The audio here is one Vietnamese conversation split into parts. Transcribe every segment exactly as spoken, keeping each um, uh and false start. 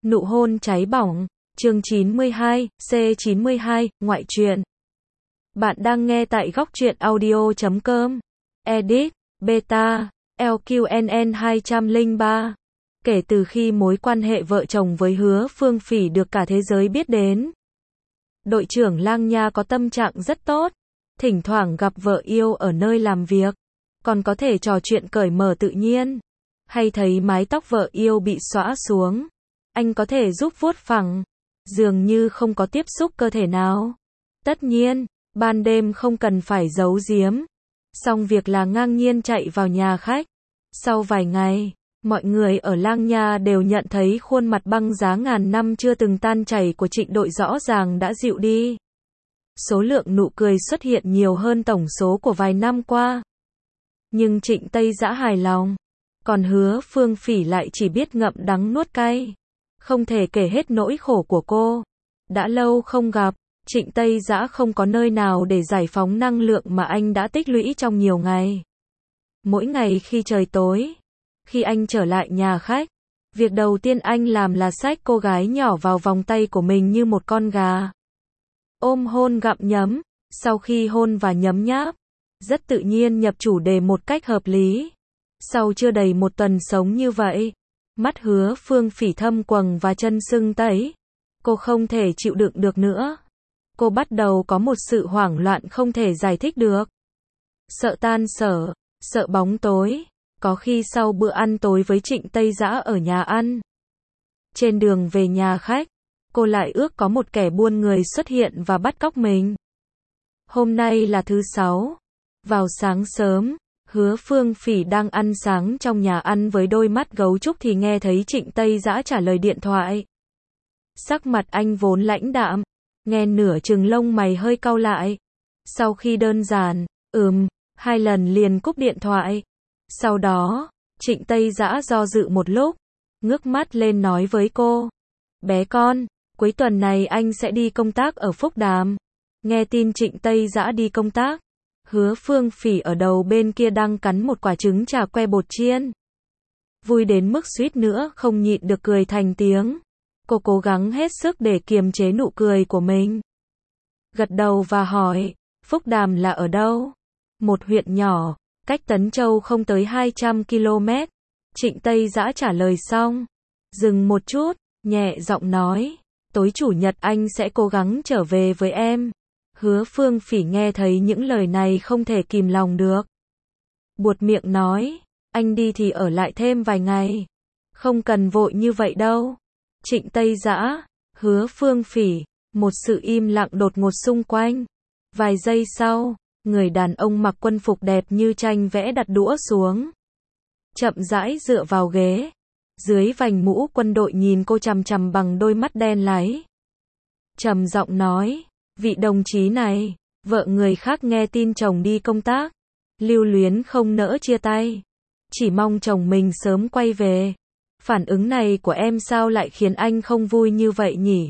Nụ hôn cháy bỏng, chương chín mươi hai, C chín mươi hai, ngoại truyện. Bạn đang nghe tại góc truyện audio chấm com. Edit, Beta, L Q N N hai không ba. Kể từ khi mối quan hệ vợ chồng với Hứa Phương Phỉ được cả thế giới biết đến, đội trưởng Lang Nha có tâm trạng rất tốt. Thỉnh thoảng gặp vợ yêu ở nơi làm việc, còn có thể trò chuyện cởi mở tự nhiên. Hay thấy mái tóc vợ yêu bị xõa xuống, anh có thể giúp vuốt phẳng, dường như không có tiếp xúc cơ thể nào. Tất nhiên, ban đêm không cần phải giấu giếm. Xong việc là ngang nhiên chạy vào nhà khách. Sau vài ngày, mọi người ở Lang Nha đều nhận thấy khuôn mặt băng giá ngàn năm chưa từng tan chảy của Trịnh Đội rõ ràng đã dịu đi. Số lượng nụ cười xuất hiện nhiều hơn tổng số của vài năm qua. Nhưng Trịnh Tây Dã hài lòng, còn Hứa Phương Phỉ lại chỉ biết ngậm đắng nuốt cay. Không thể kể hết nỗi khổ của cô. Đã lâu không gặp, Trịnh Tây Dã không có nơi nào để giải phóng năng lượng mà anh đã tích lũy trong nhiều ngày. Mỗi ngày khi trời tối, khi anh trở lại nhà khách, việc đầu tiên anh làm là xách cô gái nhỏ vào vòng tay của mình như một con gà. Ôm hôn gặm nhấm, sau khi hôn và nhấm nháp, rất tự nhiên nhập chủ đề một cách hợp lý. Sau chưa đầy một tuần sống như vậy, mắt Hứa Phương Phỉ thâm quầng và chân sưng tấy. Cô không thể chịu đựng được nữa. Cô bắt đầu có một sự hoảng loạn không thể giải thích được. Sợ tan sở, sợ bóng tối. Có khi sau bữa ăn tối với Trịnh Tây Dã ở nhà ăn, trên đường về nhà khách, cô lại ước có một kẻ buôn người xuất hiện và bắt cóc mình. Hôm nay là thứ sáu. Vào sáng sớm, Hứa Phương Phỉ đang ăn sáng trong nhà ăn với đôi mắt gấu trúc thì nghe thấy Trịnh Tây Dã trả lời điện thoại. Sắc mặt anh vốn lãnh đạm, nghe nửa chừng lông mày hơi cau lại. Sau khi đơn giản, ừm, hai lần liền cúp điện thoại. Sau đó, Trịnh Tây Dã do dự một lúc, ngước mắt lên nói với cô. Bé con, cuối tuần này anh sẽ đi công tác ở Phúc Đàm. Nghe tin Trịnh Tây Dã đi công tác, Hứa Phương Phỉ ở đầu bên kia đang cắn một quả trứng trà que bột chiên. Vui đến mức suýt nữa không nhịn được cười thành tiếng. Cô cố gắng hết sức để kiềm chế nụ cười của mình. Gật đầu và hỏi, Phúc Đàm là ở đâu? Một huyện nhỏ, cách Tấn Châu không tới hai trăm ki lô mét. Trịnh Tây Dã trả lời xong, dừng một chút, nhẹ giọng nói, tối chủ nhật anh sẽ cố gắng trở về với em. Hứa Phương Phỉ nghe thấy những lời này không thể kìm lòng được. Buột miệng nói, anh đi thì ở lại thêm vài ngày. Không cần vội như vậy đâu. Trịnh Tây Dã, Hứa Phương Phỉ, một sự im lặng đột ngột xung quanh. Vài giây sau, người đàn ông mặc quân phục đẹp như tranh vẽ đặt đũa xuống. Chậm rãi dựa vào ghế. Dưới vành mũ quân đội nhìn cô chằm chằm bằng đôi mắt đen láy. Trầm giọng nói, vị đồng chí này, vợ người khác nghe tin chồng đi công tác, lưu luyến không nỡ chia tay, chỉ mong chồng mình sớm quay về. Phản ứng này của em sao lại khiến anh không vui như vậy nhỉ?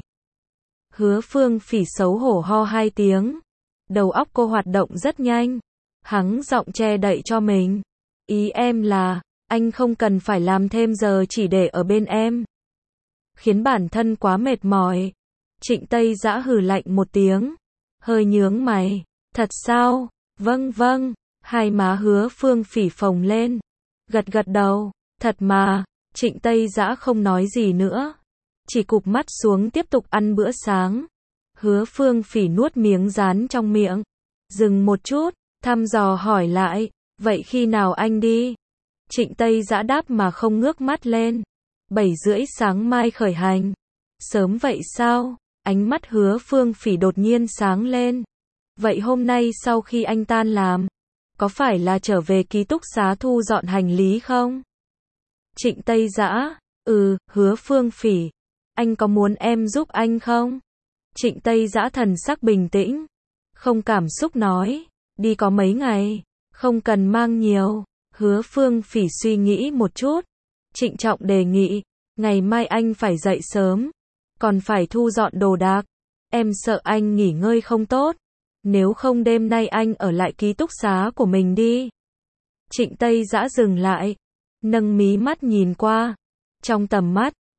Hứa Phương Phỉ xấu hổ ho hai tiếng. Đầu óc cô hoạt động rất nhanh. Hắng giọng che đậy cho mình. Ý em là, anh không cần phải làm thêm giờ chỉ để ở bên em. Khiến bản thân quá mệt mỏi. Trịnh Tây Dã hừ lạnh một tiếng. Hơi nhướng mày. Thật sao? Vâng vâng. Hai má Hứa Phương Phỉ phồng lên. Gật gật đầu. Thật mà. Trịnh Tây Dã không nói gì nữa. Chỉ cụp mắt xuống tiếp tục ăn bữa sáng. Hứa Phương Phỉ nuốt miếng rán trong miệng. Dừng một chút, thăm dò hỏi lại, vậy khi nào anh đi? Trịnh Tây Dã đáp mà không ngước mắt lên. Bảy rưỡi sáng mai khởi hành. Sớm vậy sao? Ánh mắt Hứa Phương Phỉ đột nhiên sáng lên. Vậy hôm nay sau khi anh tan làm, có phải là trở về ký túc xá thu dọn hành lý không? Trịnh Tây Dã, ừ, Hứa Phương Phỉ, anh có muốn em giúp anh không? Trịnh Tây Dã thần sắc bình tĩnh, không cảm xúc nói, đi có mấy ngày, không cần mang nhiều. Hứa Phương Phỉ suy nghĩ một chút, trịnh trọng đề nghị, ngày mai anh phải dậy sớm, còn phải thu dọn đồ đạc, em sợ anh nghỉ ngơi không tốt, nếu không đêm nay anh ở lại ký túc xá của mình đi. Trịnh Tây Dã dừng lại, nâng mí mắt nhìn qua, trong tầm mắt,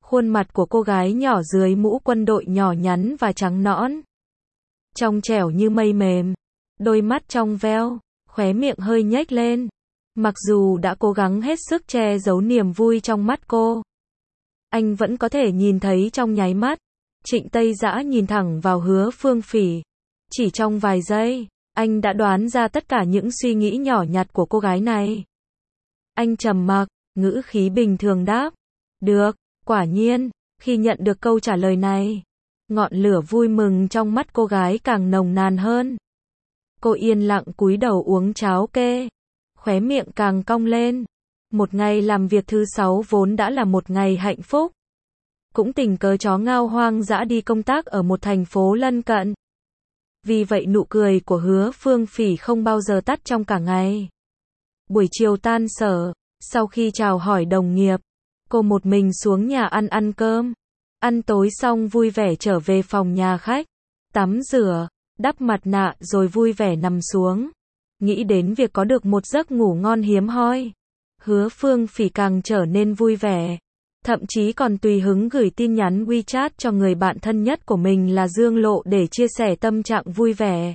Khuôn mặt của cô gái nhỏ dưới mũ quân đội nhỏ nhắn và trắng nõn. Trong trẻo như mây mềm. Đôi mắt trong veo, khóe miệng hơi nhếch lên. Mặc dù đã cố gắng hết sức che giấu niềm vui trong mắt cô, anh vẫn có thể nhìn thấy trong nháy mắt. Trịnh Tây Dã nhìn thẳng vào Hứa Phương Phỉ. Chỉ trong vài giây, anh đã đoán ra tất cả những suy nghĩ nhỏ nhặt của cô gái này. Anh trầm mặc, ngữ khí bình thường đáp. Được, quả nhiên, khi nhận được câu trả lời này, ngọn lửa vui mừng trong mắt cô gái càng nồng nàn hơn. Cô yên lặng cúi đầu uống cháo kê, khóe miệng càng cong lên. Một ngày làm việc thứ sáu vốn đã là một ngày hạnh phúc. Cũng tình cờ chó ngao hoang dã đi công tác ở một thành phố lân cận. Vì vậy nụ cười của Hứa Phương Phỉ không bao giờ tắt trong cả ngày. Buổi chiều tan sở, sau khi chào hỏi đồng nghiệp, cô một mình xuống nhà ăn ăn cơm. Ăn tối xong vui vẻ trở về phòng nhà khách, tắm rửa, đắp mặt nạ rồi vui vẻ nằm xuống. Nghĩ đến việc có được một giấc ngủ ngon hiếm hoi, Hứa Phương Phỉ càng trở nên vui vẻ. Thậm chí còn tùy hứng gửi tin nhắn WeChat cho người bạn thân nhất của mình là Dương Lộ để chia sẻ tâm trạng vui vẻ.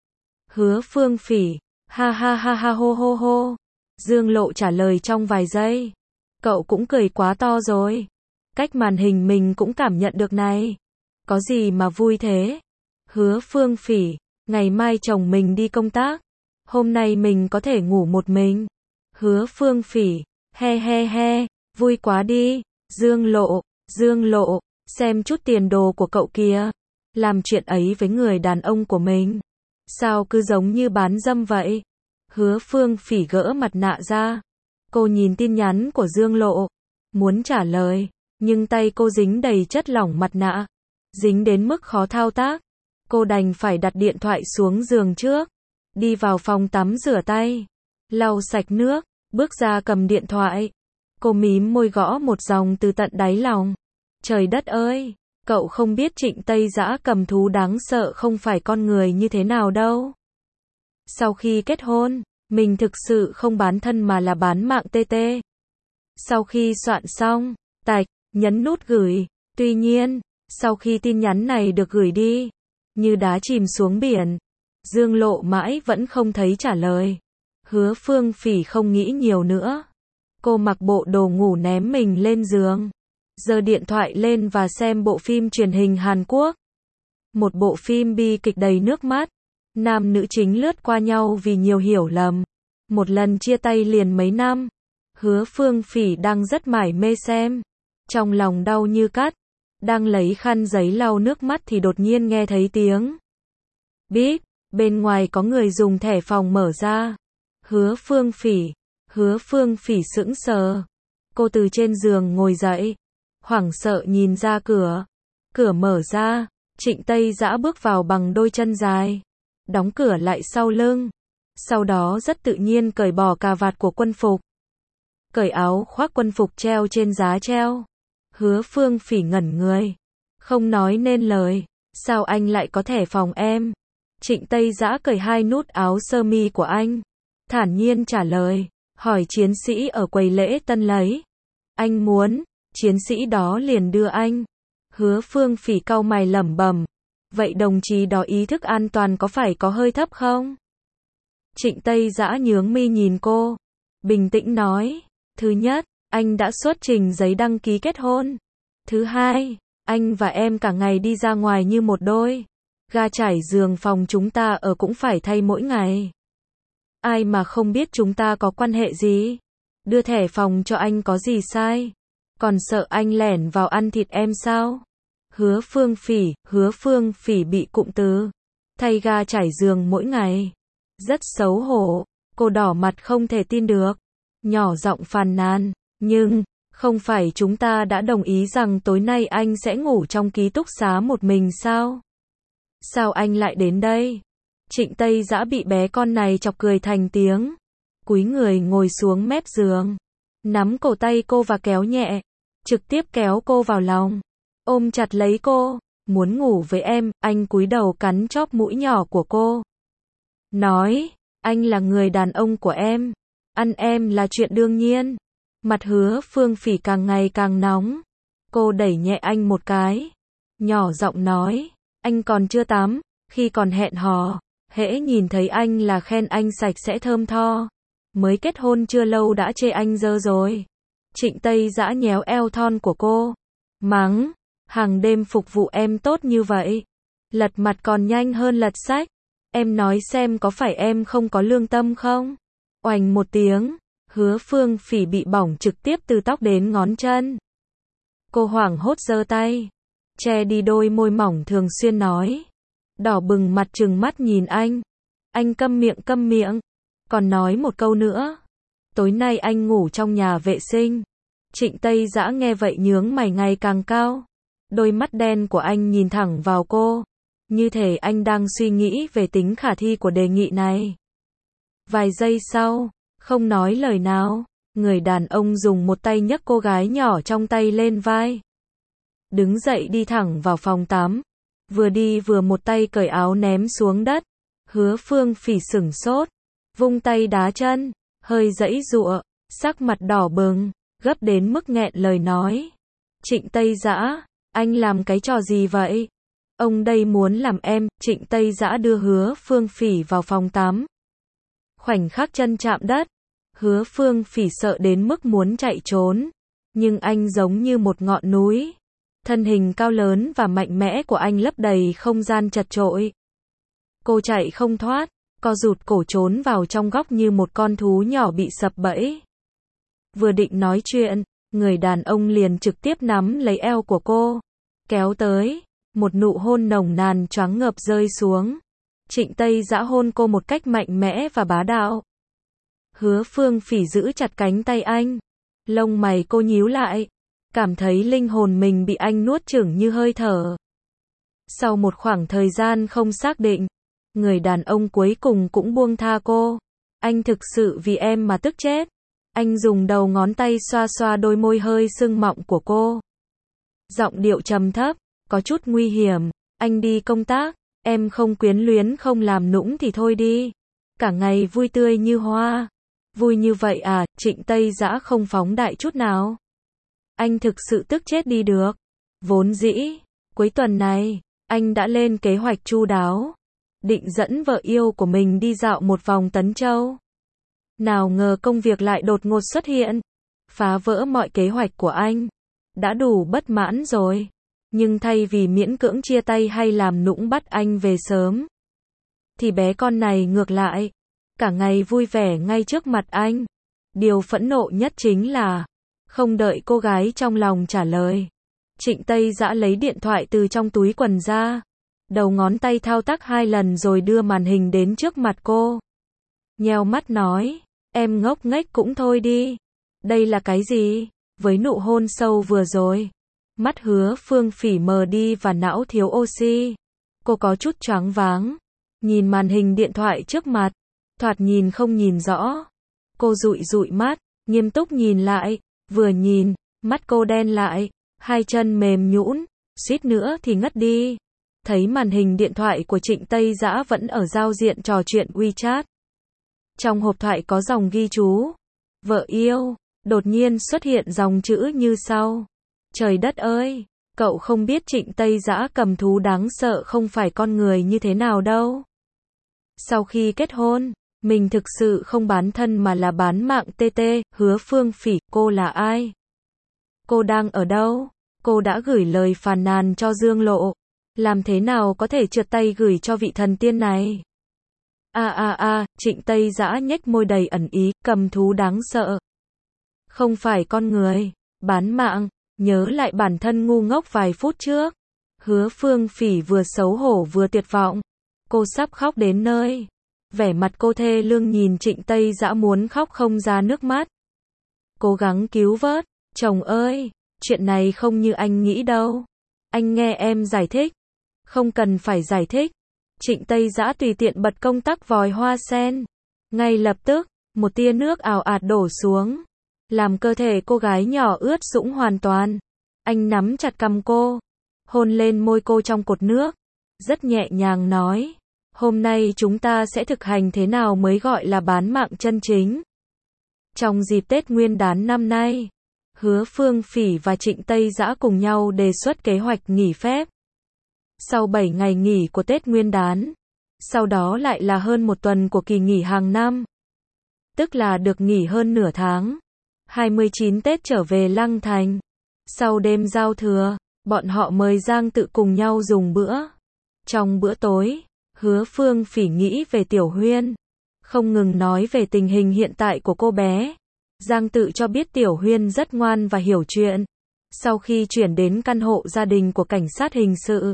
Hứa Phương Phỉ, ha ha ha ha hô hô hô. Dương Lộ trả lời trong vài giây. Cậu cũng cười quá to rồi. Cách màn hình mình cũng cảm nhận được này. Có gì mà vui thế? Hứa Phương Phỉ, ngày mai chồng mình đi công tác. Hôm nay mình có thể ngủ một mình. Hứa Phương Phỉ, he he he, vui quá đi. Dương Lộ, Dương Lộ, xem chút tiền đồ của cậu kìa. Làm chuyện ấy với người đàn ông của mình. Sao cứ giống như bán dâm vậy? Hứa Phương Phỉ gỡ mặt nạ ra. Cô nhìn tin nhắn của Dương Lộ. Muốn trả lời, nhưng tay cô dính đầy chất lỏng mặt nạ. Dính đến mức khó thao tác. Cô đành phải đặt điện thoại xuống giường trước. Đi vào phòng tắm rửa tay. Lau sạch nước, bước ra cầm điện thoại. Cô mím môi gõ một dòng từ tận đáy lòng. Trời đất ơi, cậu không biết Trịnh Tây Dã cầm thú đáng sợ không phải con người như thế nào đâu. Sau khi kết hôn, mình thực sự không bán thân mà là bán mạng tê tê. Sau khi soạn xong, tạch, nhấn nút gửi. Tuy nhiên, sau khi tin nhắn này được gửi đi, như đá chìm xuống biển, Dương Lộ mãi vẫn không thấy trả lời. Hứa Phương Phỉ không nghĩ nhiều nữa. Cô mặc bộ đồ ngủ ném mình lên giường, giơ điện thoại lên và xem bộ phim truyền hình Hàn Quốc. Một bộ phim bi kịch đầy nước mắt. Nam nữ chính lướt qua nhau vì nhiều hiểu lầm. Một lần chia tay liền mấy năm. Hứa Phương Phỉ đang rất mải mê xem. Trong lòng đau như cắt. Đang lấy khăn giấy lau nước mắt thì đột nhiên nghe thấy tiếng bíp. Bên ngoài có người dùng thẻ phòng mở ra. Hứa Phương Phỉ. Hứa Phương Phỉ sững sờ. Cô từ trên giường ngồi dậy. Hoảng sợ nhìn ra cửa. Cửa mở ra. Trịnh Tây Dã bước vào bằng đôi chân dài. Đóng cửa lại sau lưng. Sau đó rất tự nhiên cởi bỏ cà vạt của quân phục. Cởi áo khoác quân phục treo trên giá treo. Hứa Phương Phỉ ngẩn người. Không nói nên lời. Sao anh lại có thẻ phòng em? Trịnh Tây Dã cởi hai nút áo sơ mi của anh. Thản nhiên trả lời. Hỏi chiến sĩ ở quầy lễ tân lấy. Anh muốn, chiến sĩ đó liền đưa anh. Hứa Phương Phỉ cau mày lẩm bẩm. Vậy đồng chí đó ý thức an toàn có phải có hơi thấp không? Trịnh Tây Dã nhướng mi nhìn cô. Bình tĩnh nói. Thứ nhất, anh đã xuất trình giấy đăng ký kết hôn. Thứ hai, anh và em cả ngày đi ra ngoài như một đôi. Ga trải giường phòng chúng ta ở cũng phải thay mỗi ngày. Ai mà không biết chúng ta có quan hệ gì? Đưa thẻ phòng cho anh có gì sai? Còn sợ anh lẻn vào ăn thịt em sao? Hứa Phương Phỉ, Hứa Phương Phỉ bị cụm từ thay ga trải giường mỗi ngày. Rất xấu hổ, cô đỏ mặt không thể tin được. Nhỏ giọng phàn nàn, nhưng, không phải chúng ta đã đồng ý rằng tối nay anh sẽ ngủ trong ký túc xá một mình sao? Sao anh lại đến đây? Trịnh Tây Dã bị bé con này chọc cười thành tiếng. Cúi người ngồi xuống mép giường. Nắm cổ tay cô và kéo nhẹ. Trực tiếp kéo cô vào lòng. Ôm chặt lấy cô. Muốn ngủ với em, anh cúi đầu cắn chóp mũi nhỏ của cô. Nói, anh là người đàn ông của em. Ăn em là chuyện đương nhiên. Mặt Hứa Phương Phỉ càng ngày càng nóng. Cô đẩy nhẹ anh một cái, nhỏ giọng nói, anh còn chưa tắm, khi còn hẹn hò, hễ nhìn thấy anh là khen anh sạch sẽ thơm tho, mới kết hôn chưa lâu đã chê anh dơ rồi. Trịnh Tây Dã nhéo eo thon của cô, mắng, hàng đêm phục vụ em tốt như vậy, lật mặt còn nhanh hơn lật sách, em nói xem có phải em không có lương tâm không? Oành một tiếng, Hứa Phương Phỉ bị bỏng trực tiếp từ tóc đến ngón chân. Cô hoảng hốt giơ tay, che đi đôi môi mỏng thường xuyên nói, đỏ bừng mặt trừng mắt nhìn anh. Anh câm miệng câm miệng, còn nói một câu nữa. Tối nay anh ngủ trong nhà vệ sinh. Trịnh Tây Dã nghe vậy nhướng mày ngày càng cao. Đôi mắt đen của anh nhìn thẳng vào cô, như thể anh đang suy nghĩ về tính khả thi của đề nghị này. Vài giây sau, không nói lời nào, người đàn ông dùng một tay nhấc cô gái nhỏ trong tay lên vai. Đứng dậy đi thẳng vào phòng tắm. Vừa đi vừa một tay cởi áo ném xuống đất. Hứa Phương Phỉ sửng sốt, vung tay đá chân, hơi giãy giụa, sắc mặt đỏ bừng, gấp đến mức nghẹn lời nói. Trịnh Tây Dã, anh làm cái trò gì vậy? Ông đây muốn làm em. Trịnh Tây Dã đưa Hứa Phương Phỉ vào phòng tắm. Khoảnh khắc chân chạm đất, Hứa Phương Phỉ sợ đến mức muốn chạy trốn, nhưng anh giống như một ngọn núi. Thân hình cao lớn và mạnh mẽ của anh lấp đầy không gian chật chội. Cô chạy không thoát, co rụt cổ trốn vào trong góc như một con thú nhỏ bị sập bẫy. Vừa định nói chuyện, người đàn ông liền trực tiếp nắm lấy eo của cô, kéo tới, một nụ hôn nồng nàn choáng ngợp rơi xuống. Trịnh Tây Dã hôn cô một cách mạnh mẽ và bá đạo. Hứa Phương Phỉ giữ chặt cánh tay anh, lông mày cô nhíu lại, cảm thấy linh hồn mình bị anh nuốt chửng như hơi thở. Sau một khoảng thời gian không xác định, người đàn ông cuối cùng cũng buông tha cô. Anh thực sự vì em mà tức chết. Anh dùng đầu ngón tay xoa xoa đôi môi hơi sưng mọng của cô. Giọng điệu trầm thấp, có chút nguy hiểm. Anh đi công tác, em không quyến luyến không làm nũng thì thôi đi. Cả ngày vui tươi như hoa. Vui như vậy à? Trịnh Tây Dã không phóng đại chút nào. Anh thực sự tức chết đi được. Vốn dĩ, cuối tuần này, anh đã lên kế hoạch chu đáo, định dẫn vợ yêu của mình đi dạo một vòng Tấn Châu. Nào ngờ công việc lại đột ngột xuất hiện, phá vỡ mọi kế hoạch của anh. Đã đủ bất mãn rồi, nhưng thay vì miễn cưỡng chia tay hay làm nũng bắt anh về sớm, thì bé con này ngược lại, cả ngày vui vẻ ngay trước mặt anh. Điều phẫn nộ nhất chính là, không đợi cô gái trong lòng trả lời, Trịnh Tây Dã lấy điện thoại từ trong túi quần ra, đầu ngón tay thao tác hai lần rồi đưa màn hình đến trước mặt cô. Nheo mắt nói, em ngốc nghếch cũng thôi đi. Đây là cái gì? Với nụ hôn sâu vừa rồi, mắt Hứa Phương Phỉ mờ đi và não thiếu oxy. Cô có chút choáng váng, nhìn màn hình điện thoại trước mặt, thoạt nhìn không nhìn rõ. Cô dụi dụi mắt, nghiêm túc nhìn lại, vừa nhìn, mắt cô đen lại, hai chân mềm nhũn, suýt nữa thì ngất đi. Thấy màn hình điện thoại của Trịnh Tây Dã vẫn ở giao diện trò chuyện WeChat. Trong hộp thoại có dòng ghi chú, vợ yêu, đột nhiên xuất hiện dòng chữ như sau. Trời đất ơi, cậu không biết Trịnh Tây Dã cầm thú đáng sợ không phải con người như thế nào đâu. Sau khi kết hôn, mình thực sự không bán thân mà là bán mạng tê tê. Hứa Phương Phỉ, cô là ai? Cô đang ở đâu? Cô đã gửi lời phàn nàn cho Dương Lộ. Làm thế nào có thể trượt tay gửi cho vị thần tiên này? A a a, Trịnh Tây Dã nhếch môi đầy ẩn ý, cầm thú đáng sợ. Không phải con người, bán mạng, nhớ lại bản thân ngu ngốc vài phút trước. Hứa Phương Phỉ vừa xấu hổ vừa tuyệt vọng. Cô sắp khóc đến nơi. Vẻ mặt cô thê lương nhìn Trịnh Tây Dã muốn khóc không ra nước mắt. Cố gắng cứu vớt, chồng ơi, chuyện này không như anh nghĩ đâu. Anh nghe em giải thích. Không cần phải giải thích. Trịnh Tây Dã tùy tiện bật công tắc vòi hoa sen. Ngay lập tức, một tia nước ào ạt đổ xuống, làm cơ thể cô gái nhỏ ướt sũng hoàn toàn. Anh nắm chặt cằm cô, hôn lên môi cô trong cột nước, rất nhẹ nhàng nói, hôm nay chúng ta sẽ thực hành thế nào mới gọi là bán mạng chân chính. Trong dịp Tết Nguyên đán năm nay, Hứa Phương Phỉ và Trịnh Tây Dã cùng nhau đề xuất kế hoạch nghỉ phép. Sau bảy ngày nghỉ của Tết Nguyên đán, sau đó lại là hơn một tuần của kỳ nghỉ hàng năm, tức là được nghỉ hơn nửa tháng. hai mươi chín Tết trở về Lăng Thành. Sau đêm giao thừa, bọn họ mời Giang Tự cùng nhau dùng bữa. Trong bữa tối, Hứa Phương Phỉ nghĩ về Tiểu Huyên, không ngừng nói về tình hình hiện tại của cô bé. Giang Tự cho biết Tiểu Huyên rất ngoan và hiểu chuyện. Sau khi chuyển đến căn hộ gia đình của cảnh sát hình sự,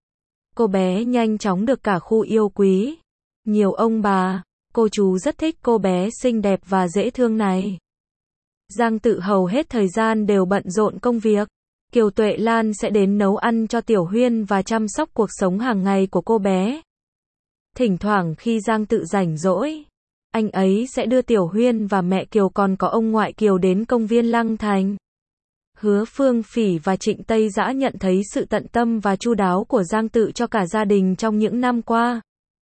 cô bé nhanh chóng được cả khu yêu quý. Nhiều ông bà, cô chú rất thích cô bé xinh đẹp và dễ thương này. Giang Tự hầu hết thời gian đều bận rộn công việc. Kiều Tuệ Lan sẽ đến nấu ăn cho Tiểu Huyên và chăm sóc cuộc sống hàng ngày của cô bé. Thỉnh thoảng khi Giang Tự rảnh rỗi, anh ấy sẽ đưa Tiểu Huyên và mẹ Kiều còn có ông ngoại Kiều đến công viên Lăng Thành. Hứa Phương Phỉ và Trịnh Tây Dã nhận thấy sự tận tâm và chu đáo của Giang Tự cho cả gia đình trong những năm qua.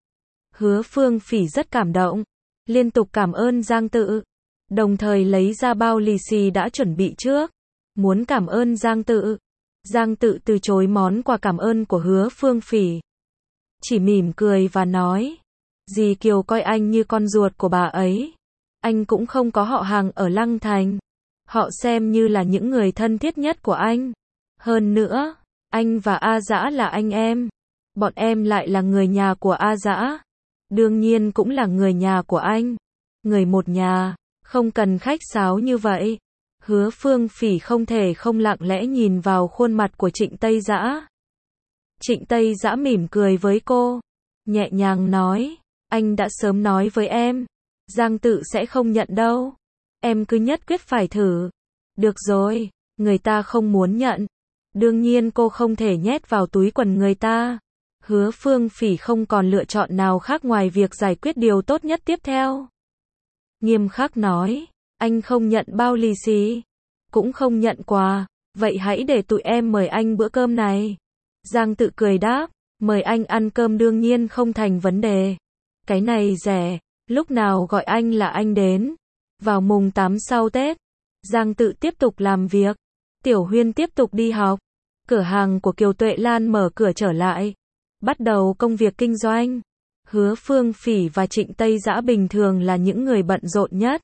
Hứa Phương Phỉ rất cảm động, liên tục cảm ơn Giang Tự, đồng thời lấy ra bao lì xì đã chuẩn bị trước, muốn cảm ơn Giang Tự. Giang Tự từ chối món quà cảm ơn của Hứa Phương Phỉ, chỉ mỉm cười và nói, dì Kiều coi anh như con ruột của bà ấy. Anh cũng không có họ hàng ở Lăng Thành. Họ xem như là những người thân thiết nhất của anh. Hơn nữa, anh và A Dã là anh em. Bọn em lại là người nhà của A Dã. Đương nhiên cũng là người nhà của anh. Người một nhà, không cần khách sáo như vậy. Hứa Phương Phỉ không thể không lặng lẽ nhìn vào khuôn mặt của Trịnh Tây Dã. Trịnh Tây Dã mỉm cười với cô, nhẹ nhàng nói, anh đã sớm nói với em, Giang Tự sẽ không nhận đâu. Em cứ nhất quyết phải thử. Được rồi, người ta không muốn nhận. Đương nhiên cô không thể nhét vào túi quần người ta. Hứa Phương Phỉ không còn lựa chọn nào khác ngoài việc giải quyết điều tốt nhất tiếp theo. Nghiêm khắc nói, anh không nhận bao lì xì, cũng không nhận quà, vậy hãy để tụi em mời anh bữa cơm này. Giang Tự cười đáp, mời anh ăn cơm đương nhiên không thành vấn đề. Cái này rẻ, lúc nào gọi anh là anh đến. Vào mùng tám sau Tết, Giang Tự tiếp tục làm việc, Tiểu Huyên tiếp tục đi học, cửa hàng của Kiều Tuệ Lan mở cửa trở lại, bắt đầu công việc kinh doanh. Hứa Phương Phỉ và Trịnh Tây Dã bình thường là những người bận rộn nhất,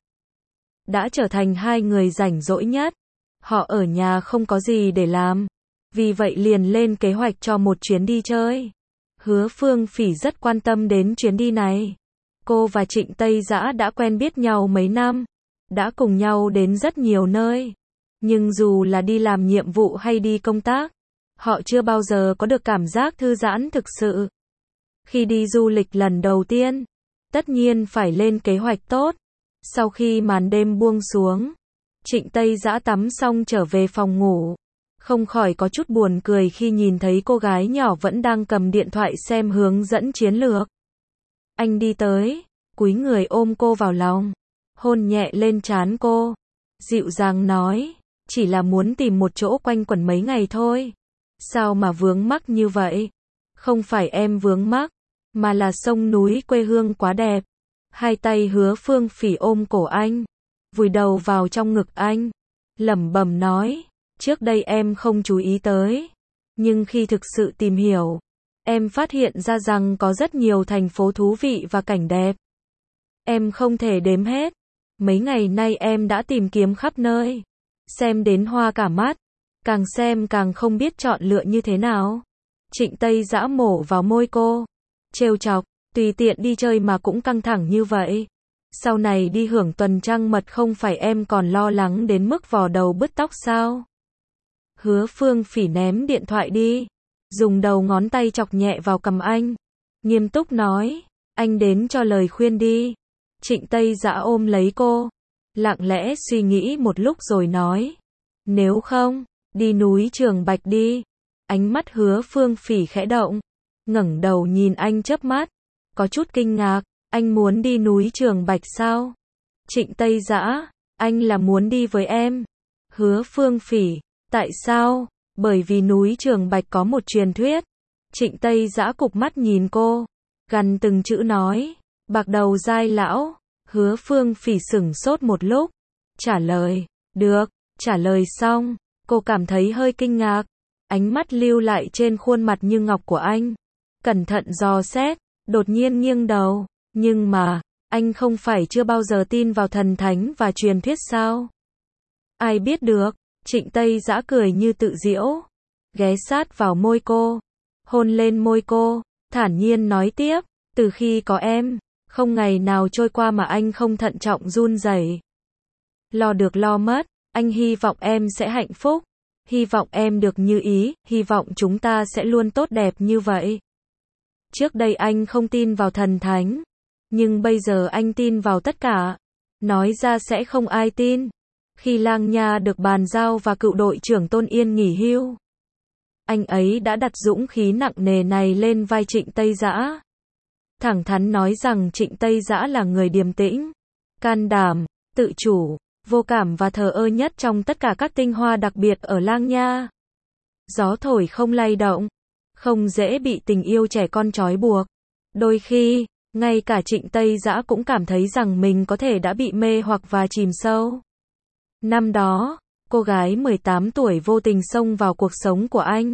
đã trở thành hai người rảnh rỗi nhất. Họ ở nhà không có gì để làm, vì vậy liền lên kế hoạch cho một chuyến đi chơi. Hứa Phương Phỉ rất quan tâm đến chuyến đi này. Cô và Trịnh Tây Dã đã quen biết nhau mấy năm, đã cùng nhau đến rất nhiều nơi. Nhưng dù là đi làm nhiệm vụ hay đi công tác, họ chưa bao giờ có được cảm giác thư giãn thực sự. Khi đi du lịch lần đầu tiên, tất nhiên phải lên kế hoạch tốt. Sau khi màn đêm buông xuống, Trịnh Tây Dã tắm xong trở về phòng ngủ, không khỏi có chút buồn cười khi nhìn thấy cô gái nhỏ vẫn đang cầm điện thoại xem hướng dẫn chiến lược. Anh đi tới, cúi người ôm cô vào lòng, hôn nhẹ lên trán cô, dịu dàng nói, chỉ là muốn tìm một chỗ quanh quẩn mấy ngày thôi. Sao mà vướng mắc như vậy? Không phải em vướng mắc, mà là sông núi quê hương quá đẹp. Hai tay Hứa Phương Phỉ ôm cổ anh, vùi đầu vào trong ngực anh, lẩm bẩm nói, trước đây em không chú ý tới, nhưng khi thực sự tìm hiểu, em phát hiện ra rằng có rất nhiều thành phố thú vị và cảnh đẹp. Em không thể đếm hết. Mấy ngày nay em đã tìm kiếm khắp nơi, xem đến hoa cả mắt, càng xem càng không biết chọn lựa như thế nào. Trịnh Tây Dã mổ vào môi cô, trêu chọc, tùy tiện đi chơi mà cũng căng thẳng như vậy. Sau này đi hưởng tuần trăng mật không phải em còn lo lắng đến mức vò đầu bứt tóc sao? Hứa Phương Phỉ ném điện thoại đi, dùng đầu ngón tay chọc nhẹ vào cằm anh, nghiêm túc nói, anh đến cho lời khuyên đi. Trịnh Tây Dã ôm lấy cô, lặng lẽ suy nghĩ một lúc rồi nói, nếu không, đi núi Trường Bạch đi. Ánh mắt Hứa Phương Phỉ khẽ động, ngẩng đầu nhìn anh chớp mắt, có chút kinh ngạc, anh muốn đi núi Trường Bạch sao? Trịnh Tây Dã, anh là muốn đi với em. Hứa Phương Phỉ, tại sao? Bởi vì núi Trường Bạch có một truyền thuyết. Trịnh Tây Dã cụp mắt nhìn cô, gằn từng chữ nói, bạc đầu dai lão. Hứa Phương Phỉ sửng sốt một lúc, trả lời, được. Trả lời xong, cô cảm thấy hơi kinh ngạc. Ánh mắt lưu lại trên khuôn mặt như ngọc của anh. Cẩn thận dò xét, đột nhiên nghiêng đầu. Nhưng mà, anh không phải chưa bao giờ tin vào thần thánh và truyền thuyết sao? Ai biết được, Trịnh Tây Dã cười như tự giễu. Ghé sát vào môi cô. Hôn lên môi cô, thản nhiên nói tiếp. Từ khi có em, không ngày nào trôi qua mà anh không thận trọng run rẩy. Lo được lo mất, anh hy vọng em sẽ hạnh phúc. Hy vọng em được như ý, hy vọng chúng ta sẽ luôn tốt đẹp như vậy. Trước đây anh không tin vào thần thánh. Nhưng bây giờ anh tin vào tất cả. Nói ra sẽ không ai tin. Khi Lang Nha được bàn giao và cựu đội trưởng Tôn Yên nghỉ hưu, anh ấy đã đặt dũng khí nặng nề này lên vai Trịnh Tây Dã. Thẳng thắn nói rằng Trịnh Tây Dã là người điềm tĩnh, can đảm, tự chủ, vô cảm và thờ ơ nhất trong tất cả các tinh hoa đặc biệt ở Lang Nha. Gió thổi không lay động, không dễ bị tình yêu trẻ con trói buộc. Đôi khi, ngay cả Trịnh Tây Dã cũng cảm thấy rằng mình có thể đã bị mê hoặc và chìm sâu. Năm đó, cô gái mười tám tuổi vô tình xông vào cuộc sống của anh.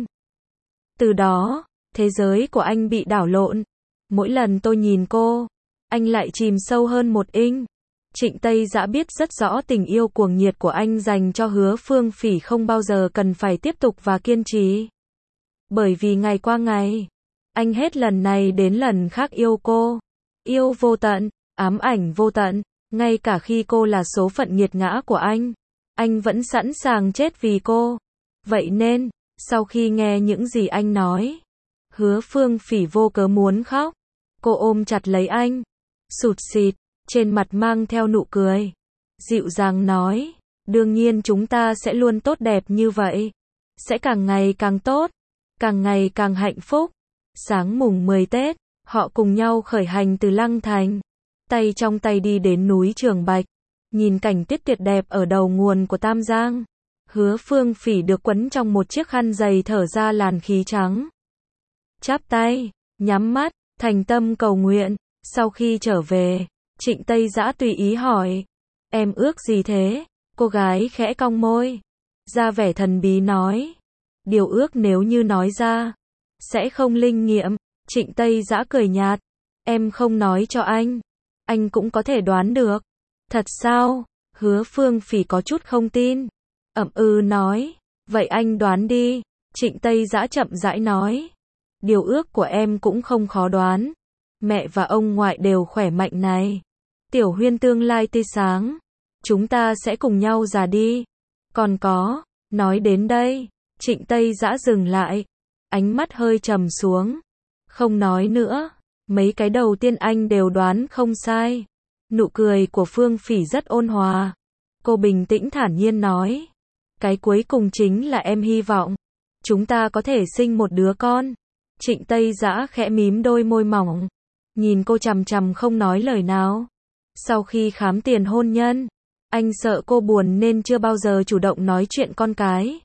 Từ đó, thế giới của anh bị đảo lộn. Mỗi lần tôi nhìn cô, anh lại chìm sâu hơn một inch. Trịnh Tây Dã biết rất rõ tình yêu cuồng nhiệt của anh dành cho Hứa Phương Phỉ không bao giờ cần phải tiếp tục và kiên trì. Bởi vì ngày qua ngày, anh hết lần này đến lần khác yêu cô. Yêu vô tận, ám ảnh vô tận, ngay cả khi cô là số phận nghiệt ngã của anh, anh vẫn sẵn sàng chết vì cô. Vậy nên, sau khi nghe những gì anh nói, Hứa Phương Phỉ vô cớ muốn khóc. Cô ôm chặt lấy anh, sụt sịt, trên mặt mang theo nụ cười. Dịu dàng nói, đương nhiên chúng ta sẽ luôn tốt đẹp như vậy. Sẽ càng ngày càng tốt, càng ngày càng hạnh phúc. Sáng mùng mười Tết, họ cùng nhau khởi hành từ Lăng Thành. Tay trong tay đi đến núi Trường Bạch. Nhìn cảnh tuyết tuyệt đẹp ở đầu nguồn của Tam Giang. Hứa Phương Phỉ được quấn trong một chiếc khăn dày thở ra làn khí trắng. Chắp tay, nhắm mắt, thành tâm cầu nguyện. Sau khi trở về, Trịnh Tây Dã tùy ý hỏi. Em ước gì thế? Cô gái khẽ cong môi. Ra vẻ thần bí nói. Điều ước nếu như nói ra, sẽ không linh nghiệm. Trịnh Tây Dã cười nhạt. Em không nói cho anh. Anh cũng có thể đoán được. Thật sao? Hứa Phương Phỉ có chút không tin. Ậm ừ nói. Vậy anh đoán đi. Trịnh Tây Dã chậm rãi nói. Điều ước của em cũng không khó đoán. Mẹ và ông ngoại đều khỏe mạnh này. Tiểu Huyên tương lai tươi sáng. Chúng ta sẽ cùng nhau già đi. Còn có, nói đến đây, Trịnh Tây Dã dừng lại. Ánh mắt hơi trầm xuống. Không nói nữa. Mấy cái đầu tiên anh đều đoán không sai. Nụ cười của Phương Phỉ rất ôn hòa. Cô bình tĩnh thản nhiên nói. Cái cuối cùng chính là em hy vọng chúng ta có thể sinh một đứa con. Trịnh Tây Dã khẽ mím đôi môi mỏng. Nhìn cô chằm chằm không nói lời nào. Sau khi khám tiền hôn nhân, anh sợ cô buồn nên chưa bao giờ chủ động nói chuyện con cái.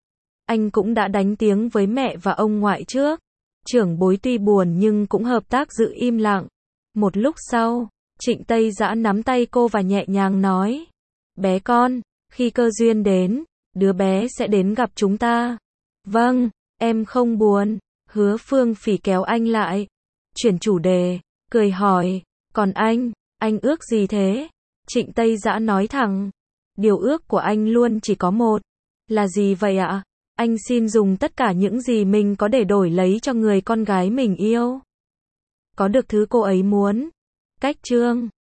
Anh cũng đã đánh tiếng với mẹ và ông ngoại trước. Trưởng bối tuy buồn nhưng cũng hợp tác giữ im lặng. Một lúc sau, Trịnh Tây Dã nắm tay cô và nhẹ nhàng nói. Bé con, khi cơ duyên đến, đứa bé sẽ đến gặp chúng ta. Vâng, em không buồn. Hứa Phương Phỉ kéo anh lại. Chuyển chủ đề, cười hỏi. Còn anh, anh ước gì thế? Trịnh Tây Dã nói thẳng. Điều ước của anh luôn chỉ có một. Là gì vậy ạ? Anh xin dùng tất cả những gì mình có để đổi lấy cho người con gái mình yêu. Có được thứ cô ấy muốn. Cách chương